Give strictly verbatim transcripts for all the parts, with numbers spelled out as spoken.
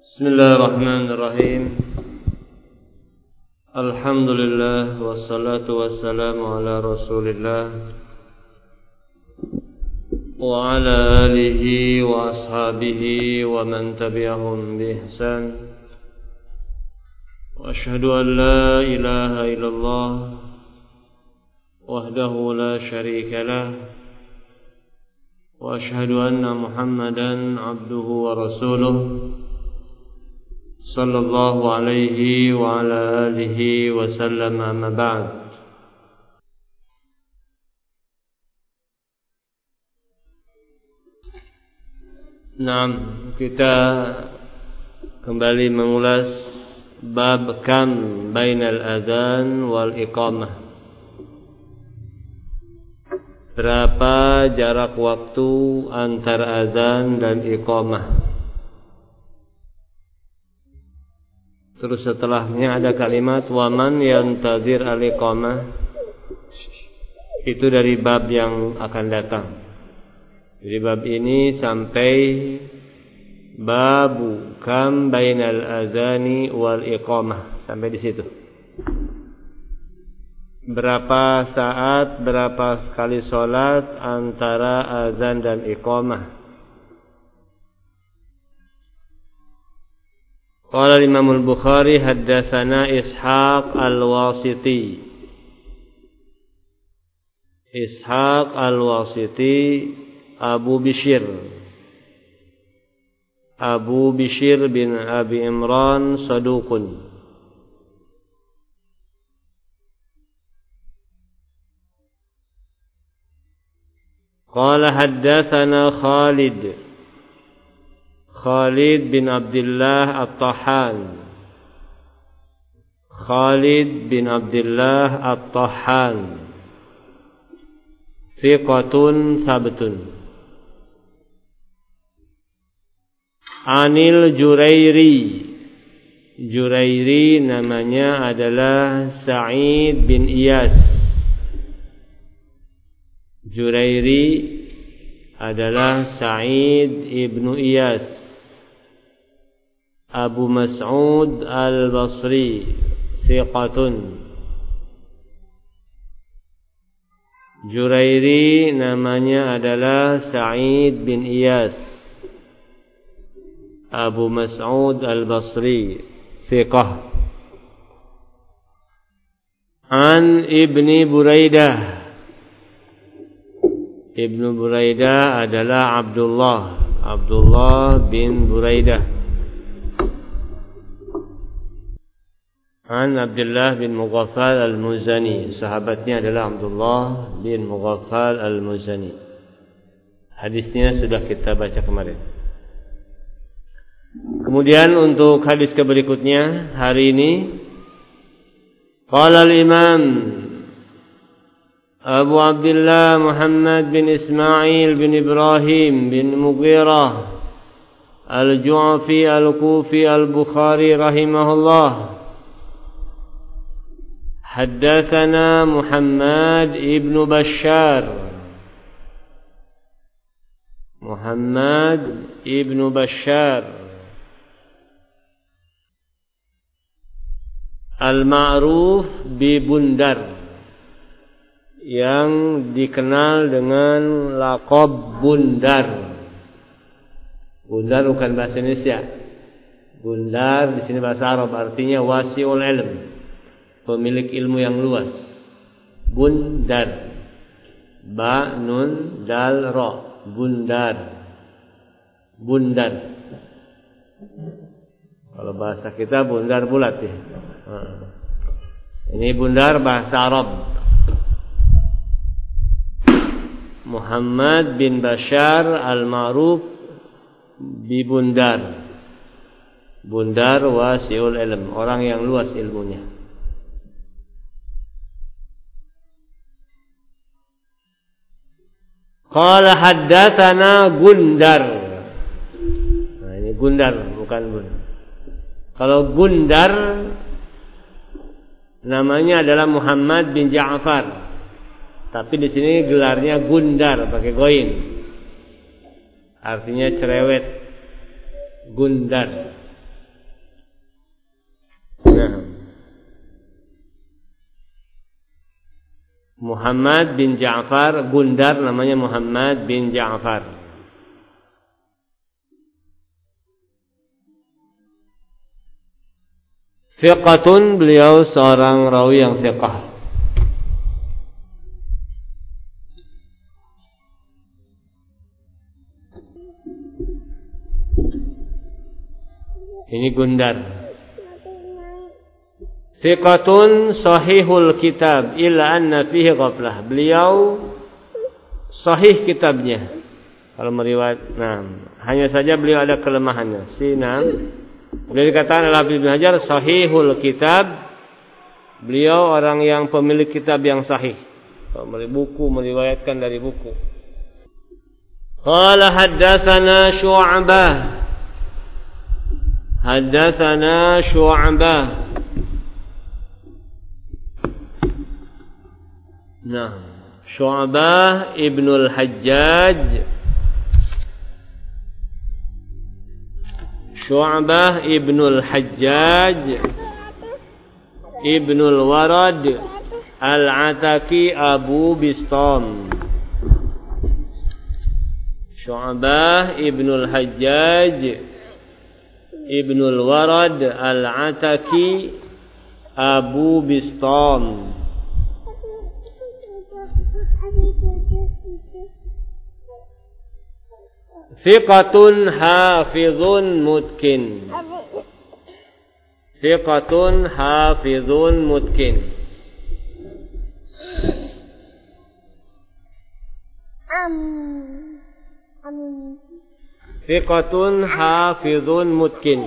Bismillahirrahmanirrahim. Alhamdulillah wassalatu wassalamu ala Rasulillah wa ala alihi wa ashabihi wa man tabi'ahum bi ihsan. Wa asyhadu an la ilaha illallah wahdahu la syarika lah wa asyhadu anna Muhammadan abduhu wa rasuluh sallallahu alaihi wa ala alihi wa sallam, amma ba'd. Naam, kita kembali mengulas bab kam bainal adzan wal iqamah. Berapa jarak waktu antara azan dan iqamah? Terus setelahnya ada kalimat waman yantazir al-iqamah. Itu dari bab yang akan datang. Jadi bab ini sampai babu kam bainal azani wal iqamah, sampai di situ. Berapa saat, berapa kali salat antara azan dan iqamah? Qala Imam Al-Bukhari haddatsana Ishaq Al-Wasiti. Ishaq Al-Wasiti Abu Bishr Abu Bishr bin Abi Imran Saduqun. Qala haddatsana Khalid Khalid bin Abdullah At-Tahan Khalid bin Abdullah At-Tahan thiqatun sabtun. Anil Jurairi. Jurairi namanya adalah Sa'id bin Iyas. Jurairi adalah Sa'id ibnu Iyas Abu Mas'ud Al-Basri thiqatun. Jurairi namanya adalah Sa'id bin Iyas Abu Mas'ud Al-Basri thiqah. An Ibni Buraidah. Ibnu Buraidah adalah Abdullah Abdullah bin Buraidah. An Abdullah bin Mughaffal Al-Muzani. Sahabatnya adalah Abdullah bin Mughaffal Al-Muzani. Hadisnya sudah kita baca kemarin. Kemudian untuk hadis berikutnya hari ini, qala al-Imam Abu Abdullah Muhammad bin Ismail bin Ibrahim bin Mughirah Al-Ju'fi Al-Kufi Al-Bukhari rahimahullah. Haddatsana Muhammad ibn Bashar. Muhammad ibn Bashar Al-Ma'ruf bi Bundar, yang dikenal dengan laqab Bundar. Bundar bukan bahasa Indonesia. Bundar di sini bahasa Arab, artinya wasi'ul ilm, pemilik ilmu yang luas. Bundar, ba nun dal ra, Bundar. Bundar. Kalau bahasa kita bundar bulat ya. Ini Bundar bahasa Arab. Muhammad bin Bashar Al-Ma'ruf bi Bundar. Bundar wasi'ul ilm, orang yang luas ilmunya. Qala haddatsana Gundar. Nah, ini Gundar bukan Bundar. Kalau Gundar namanya adalah Muhammad bin Ja'far, tapi di sini gelarnya Gundar pakai goin. Artinya cerewet. Gundar. Muhammad bin Ja'far, Gundar namanya Muhammad bin Ja'far. Thiqatun, beliau seorang rawi yang thiqah. Ini Gundar. Thiqatun sahihul kitab illa anna fihi ghaflah. Beliau sahih kitabnya. Kalau meriwayat, nah, hanya saja beliau ada kelemahannya. Si enam. Beliau dikatakan oleh Ibnu Hajar sahihul kitab. Beliau orang yang pemilik kitab yang sahih. Pemilik buku, meriwayatkan dari buku. Qala haddatsana Syu'bah. Haddatsana Syu'bah. Nah, Syu'bah Ibnul Hajjaj. Syu'bah Ibnul Hajjaj Ibnul Warad Al-Ataki Abu Bistam. Syu'bah Ibnul Hajjaj Ibnul Warad Al-Ataki Abu Bistam. Thiqatun hafizun mutkin. Thiqatun hafizun mutkin. Thiqatun hafizun mutkin.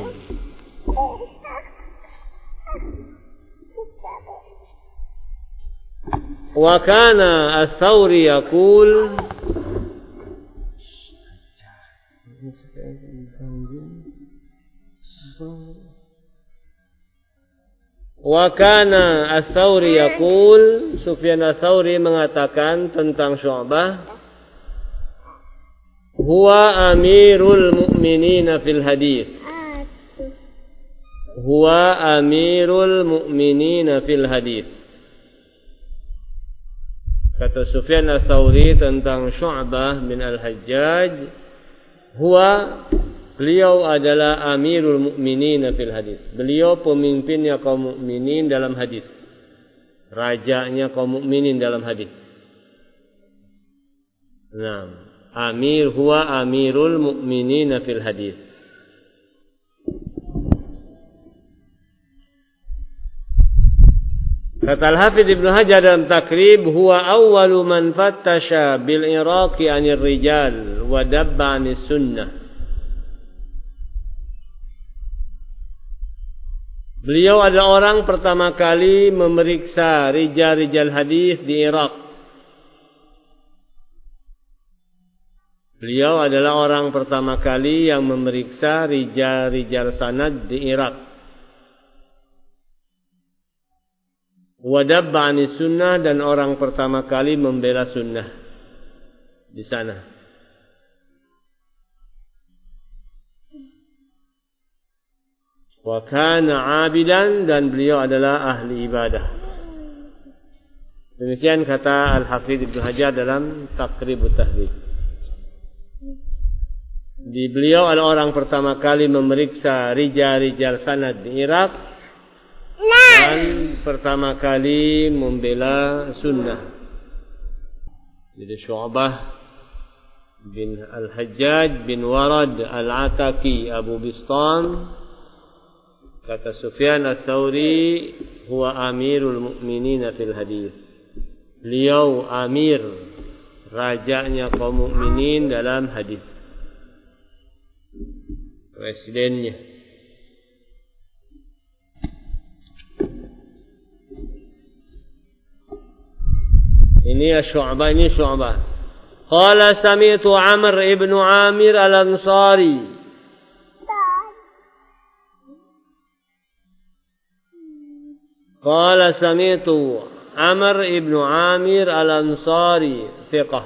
Wa kana Ats-Tsauri yaqul Wa kana Ats-Tsauri yaqul, Sufyan Ats-Tsauri mengatakan tentang Syu'bah, huwa amirul mu'minin fil hadits. Huwa amirul mu'minin fil hadits. Kata Sufyan Ats-Tsauri tentang Syu'bah bin Al-Hajjaj, huwa, beliau adalah amirul mu'minin fil hadis. Beliau pemimpinnya kaum mukminin dalam hadis. Rajanya kaum mukminin dalam hadis. Nah, amir huwa amirul mu'minin fil hadis. Kata Al-Hafidz Ibnu Hajar dalam Takrib, huwa awwalu man fattasha bil Iraqi 'anil rijal wa dabba 'anis sunnah. Beliau adalah orang pertama kali memeriksa rijal-rijal hadis di Irak. Beliau adalah orang pertama kali yang memeriksa rijal-rijal sanad di Irak. Wadabba 'anis sunnah, dan orang pertama kali membela sunnah di sana. Wa kana 'abidan, dan beliau adalah ahli ibadah. Demikian kata Al-Hafidz Ibnu Hajar dalam Taqribut Tahdhib. Di beliau adalah orang pertama kali memeriksa rijal-rijal sanad di Irak dan pertama kali membela sunnah. Jadi Syu'bah bin Al-Hajjaj bin Warad Al-Ataki Abu Bistam. Kata Sufyan Ats-Tsauri, huwa amirul mu'minin fil hadis. Beliau amir, rajanya kaum mukminin dalam hadis. Presidennya. Ini Syu'bah, ini Syu'bah. Qala sami'tu Amr ibn Amir al-Ansari. Qala sami'tu Amr ibn Amir al-Ansari thiqah.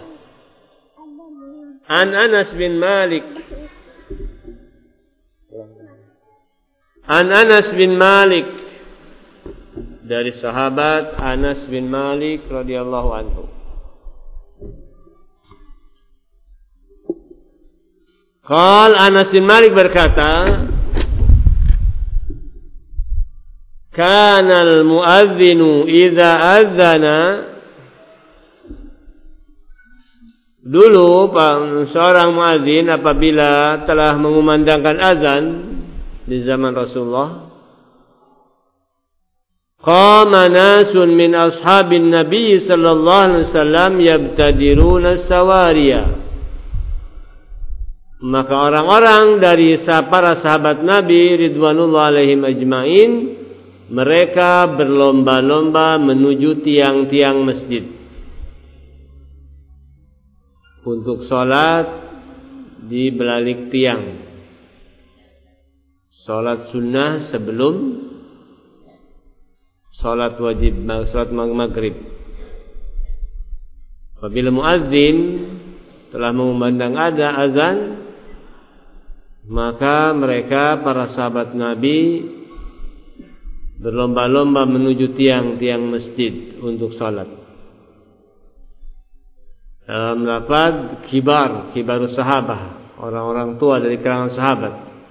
An Anas bin Malik. An Anas bin Malik dari sahabat Anas bin Malik radhiyallahu anhu. Qal Anas bin Malik berkata, kana al-muadzinu idza adzana, dulu seorang muadzin apabila telah mengumandangkan azan di zaman Rasulullah, qama nasun min ashabin nabi sallallahu alaihi wasallam yabtadiruna sawariya, maka orang-orang dari para sahabat Nabi ridwanullah alaihim ajmain, mereka berlomba-lomba menuju tiang-tiang masjid untuk sholat di belalik tiang, sholat sunnah sebelum sholat wajib, sholat maghrib. Apabila muadzin telah mengumandang ada azan, maka mereka para sahabat Nabi berlomba-lomba menuju tiang-tiang masjid untuk salat. Dalam lafaz kibar, kibarus sahabah, orang-orang tua dari kalangan sahabat.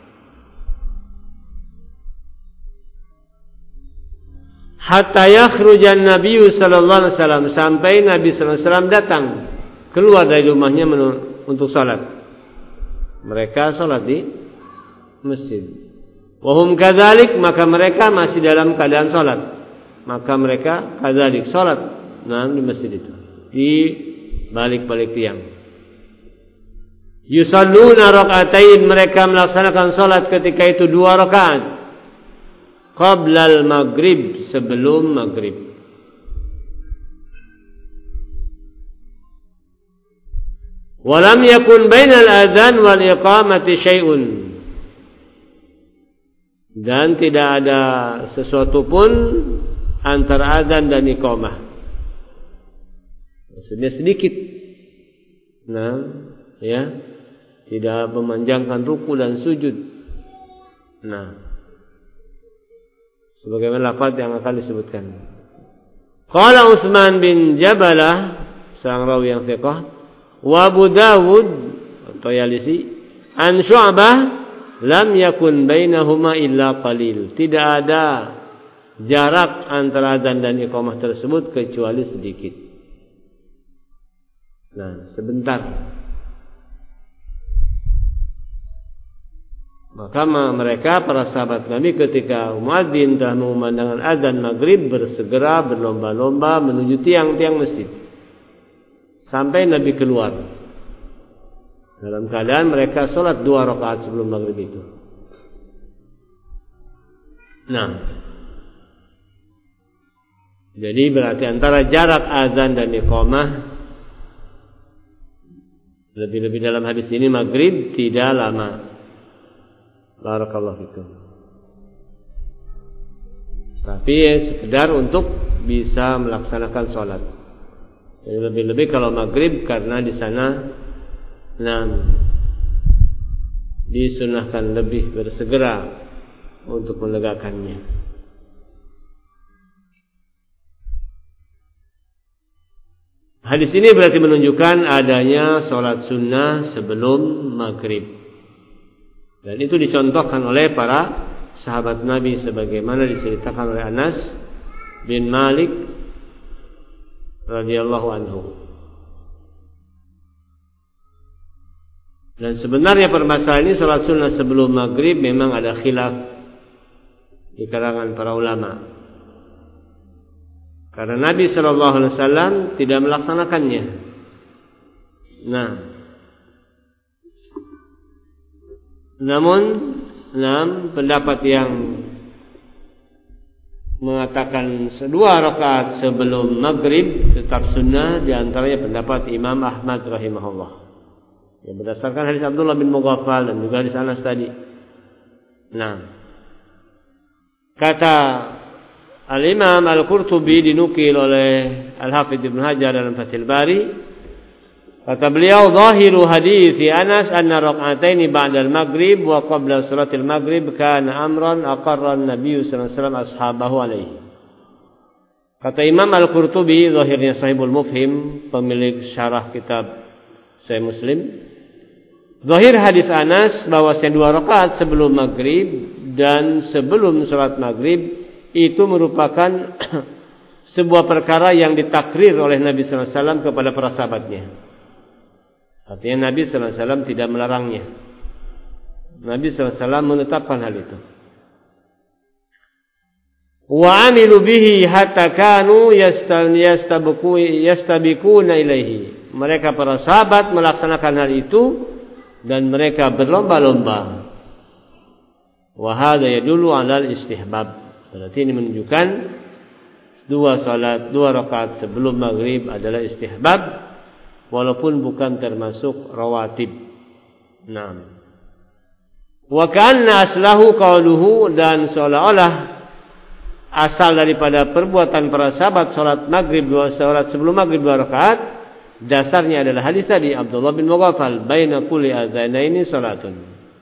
Hatta yakhrujan Nabi sallallahu alaihi wasallam, sampai Nabi sallallahu alaihi wasallam datang keluar dari rumahnya untuk salat. Mereka salat di masjid. Wahum kadzalik, maka mereka masih dalam keadaan salat. Maka mereka kadzalik salat nah di masjid itu, di balik-balik tiang. Yusalluna rakaatain, mereka melaksanakan salat ketika itu dua rakaat. Qablal maghrib, sebelum maghrib. Walam yakun bainal adzan wal iqamati syai'un, dan tidak ada sesuatu pun antara adzan dan iqamah, maksudnya sedikit. Nah, ya, tidak memanjangkan ruku dan sujud. Nah, sebagaimana lafaz yang akan disebutkan. Qala Utsman bin Jabalah, sang rawi yang thiqah, wa Abu Dawud atau Yalisi an Syu'bah, lam yakun bainahuma illa qalil, tidak ada jarak antara adzan dan iqamah tersebut kecuali sedikit. Nah, sebentar. Maka mereka para sahabat Nabi ketika muadzin telah mengumandangkan azan maghrib, bersegera berlomba-lomba menuju tiang-tiang masjid sampai Nabi keluar. Dalam keadaan mereka sholat dua rakaat sebelum maghrib itu. Nah, jadi berarti antara jarak azan dan iqamah, lebih-lebih dalam hadis ini maghrib tidak lama. Barakallahu fikum. Tapi ya, sekedar untuk bisa melaksanakan sholat. Jadi lebih-lebih kalau maghrib, karena di sana nah, disunahkan lebih bersegera untuk menegakkannya. Hadis ini berarti menunjukkan adanya sholat sunnah sebelum maghrib. Dan itu dicontohkan oleh para sahabat Nabi sebagaimana diceritakan oleh Anas bin Malik radhiyallahu anhu. Dan sebenarnya permasalahan ini salat sunnah sebelum maghrib memang ada khilaf di kalangan para ulama. Karena Nabi sallallahu alaihi wasallam tidak melaksanakannya. Nah, namun enam pendapat yang mengatakan dua rakaat sebelum maghrib tetap sunnah, di antaranya pendapat Imam Ahmad rahimahullah, yang berdasarkan hadis Abdullah bin Mughaffal dan juga hadis Anas tadi. Nah, kata Al-Imam Al-Qurtubi, dinukil oleh Al-Hafidz Ibnu Hajar dalam Fathul Bari, kata beliau, zahiru hadis Anas anna rak'ataini ba'da al-maghrib wa qabla salatil maghrib kana amran aqarra an-nabiy sallallahu alaihi wasallam ashabahu alaihi. Kata Imam Al-Qurtubi, zahirnya Sahihul Mufhim, pemilik syarah kitab Sahih Muslim, zahir hadis Anas bahwasanya dua rakaat sebelum maghrib dan sebelum sholat maghrib itu merupakan sebuah perkara yang ditakrir oleh Nabi sallallahu alaihi wasallam kepada para sahabatnya. Artinya Nabi sallallahu alaihi wasallam tidak melarangnya. Nabi sallallahu alaihi wasallam menetapkan hal itu. Wa amilu bihi hatta kanu yastabiqu yastabiquna ilaihi. Mereka para sahabat melaksanakan hal itu dan mereka berlomba-lomba. Wa hadza yadullu 'alal istihbab. Berarti ini menunjukkan dua salat, dua rakaat sebelum maghrib adalah istihbab walaupun bukan termasuk rawatib. Naam. Wa kana aslahu qauluhu, dan seolah-olah asal daripada perbuatan para sahabat salat maghrib dua salat sebelum maghrib dua rakaat, dasarnya adalah hadis tadi Abdullah bin Mughaffal, baina kulli adzanaini salatun.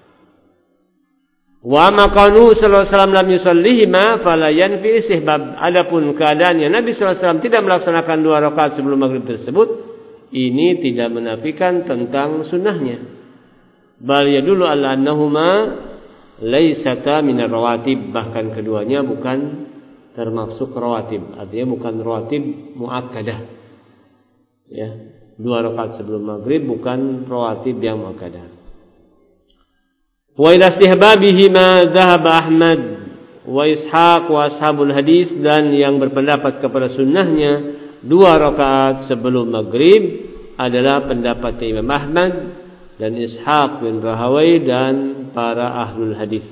Wa ma kanu sallallahu alaihi wasallam lam yusallihima fala yanfi istihbab. Adapun keadaannya Nabi sallallahu alaihi wasallam tidak melaksanakan dua rakaat sebelum maghrib tersebut, ini tidak menafikan tentang sunnahnya. Bal yadullu ala annahuma laysata min rawatib, bahkan keduanya bukan termasuk rawatib, artinya bukan rawatib muakkadah. Ya, dua rakaat sebelum maghrib bukan rawatib yang muakkadah. Wa ila istihbabihi ma dhahaba Ahmad wa Ishaq wa ashabul hadis, dan yang berpendapat kepada sunnahnya dua rakaat sebelum maghrib adalah pendapat Imam Ahmad dan Ishaq bin Rahawai dan para ahlul hadis.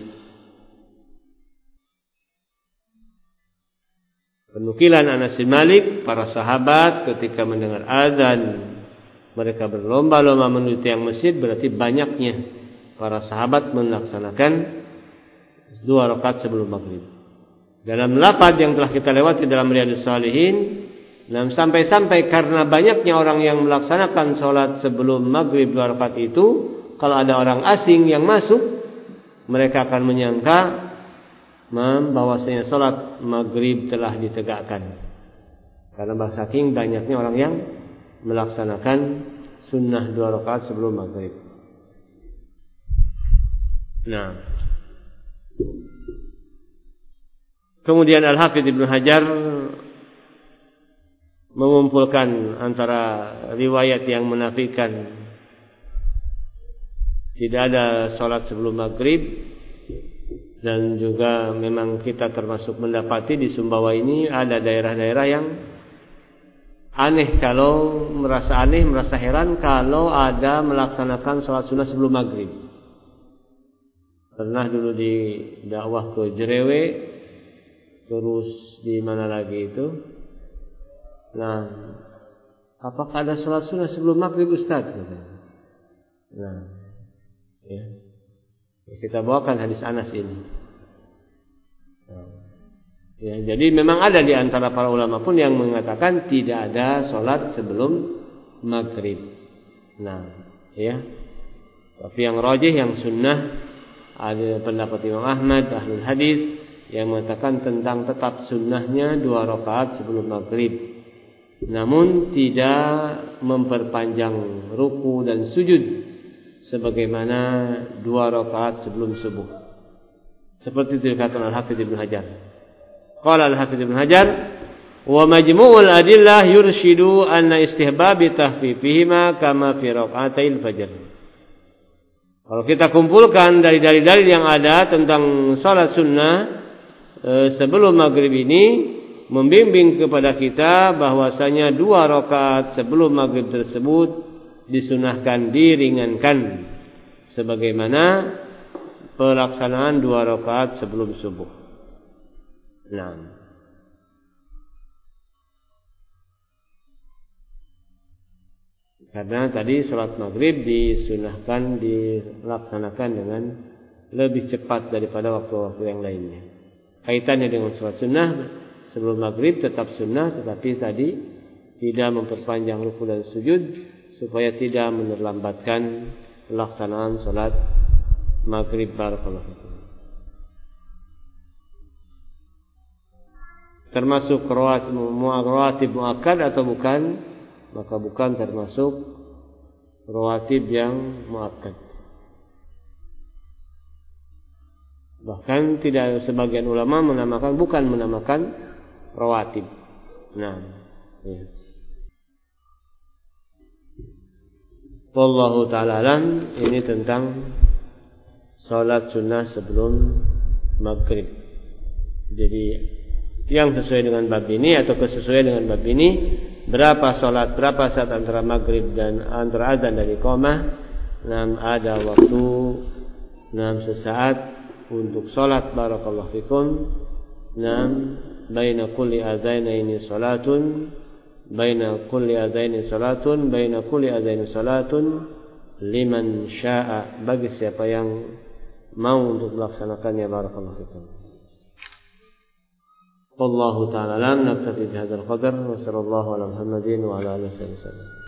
Penukilan Anas bin Malik, para sahabat ketika mendengar azan mereka berlomba-lomba menuju tiang masjid, berarti banyaknya para sahabat melaksanakan dua rakaat sebelum maghrib. Dalam lafaz yang telah kita lewati dalam Riyadhus Shalihin, dan sampai-sampai karena banyaknya orang yang melaksanakan sholat sebelum maghrib dua rakaat itu, kalau ada orang asing yang masuk, mereka akan menyangka bahwasanya sholat maghrib telah ditegakkan. Karena saking banyaknya orang yang melaksanakan sunnah dua rakaat sebelum maghrib. Nah, kemudian Al-Hafidz Ibnu Hajar mengumpulkan antara riwayat yang menafikan tidak ada sholat sebelum maghrib, dan juga memang kita termasuk mendapati di Sumbawa ini ada daerah-daerah yang aneh, kalau merasa aneh, merasa heran kalau ada melaksanakan sholat sunnah sebelum maghrib. Pernah dulu di dakwah ke Jerewe, terus di mana lagi itu. Nah, apakah ada sholat sunnah sebelum maghrib Ustaz? Nah, ya. Kita bawakan hadis Anas ini. Ya, jadi memang ada di antara para ulama pun yang mengatakan tidak ada sholat sebelum maghrib. Nah, ya. Tapi yang rajih, yang sunnah, ada pendapat Imam Ahmad, ahlul hadis, yang mengatakan tentang tetap sunnahnya dua rakaat sebelum maghrib. Namun tidak memperpanjang ruku dan sujud sebagaimana dua rakaat sebelum subuh. Seperti itu dikatakan Al-Hafidz Ibnu Hajar. Qala Al-Hafidz Ibnu Hajar, wa majmu'ul adillah yurshidu anna istihbabi tahfifihima kama fi raka'atil fajr. Kalau kita kumpulkan dari dalil-dalil yang ada tentang salat sunnah e, sebelum maghrib ini, membimbing kepada kita bahwasanya dua rakaat sebelum maghrib tersebut disunahkan diringankan sebagaimana pelaksanaan dua rakaat sebelum subuh. Nah, karena tadi sholat maghrib disunahkan dilaksanakan dengan lebih cepat daripada waktu-waktu yang lainnya. Kaitannya dengan sholat sunnah sebelum maghrib tetap sunnah, tetapi tadi tidak memperpanjang ruku dan sujud supaya tidak menerlambatkan pelaksanaan sholat maghrib. Barakallahu fikum. termasuk rawatib rawatib muakkad atau bukan, maka bukan termasuk rawatib yang muakkad. Bahkan tidak sebagian ulama menamakan, bukan menamakan rawatib. Nah, ya. Wallahu ta'ala alam. Ini tentang salat sunnah sebelum maghrib. Jadi yang sesuai dengan bab ini atau kesesuaian dengan bab ini, berapa salat, berapa saat antara maghrib dan antara azan dan iqamah. Nam ada waktu nam sesaat untuk salat, barakallahu fikum. Nam baina kulli adzainaini salatun, baina kulli adzaini salatun, baina kulli adzaini salatun liman syaa, bagi siapa yang mau untuk melaksanakannya, barakallahu fikum. Wallahu ta'ala alam. Naktafi bihadzal qadar wa sallallahu ala Muhammadin wa ala alihi wasallam.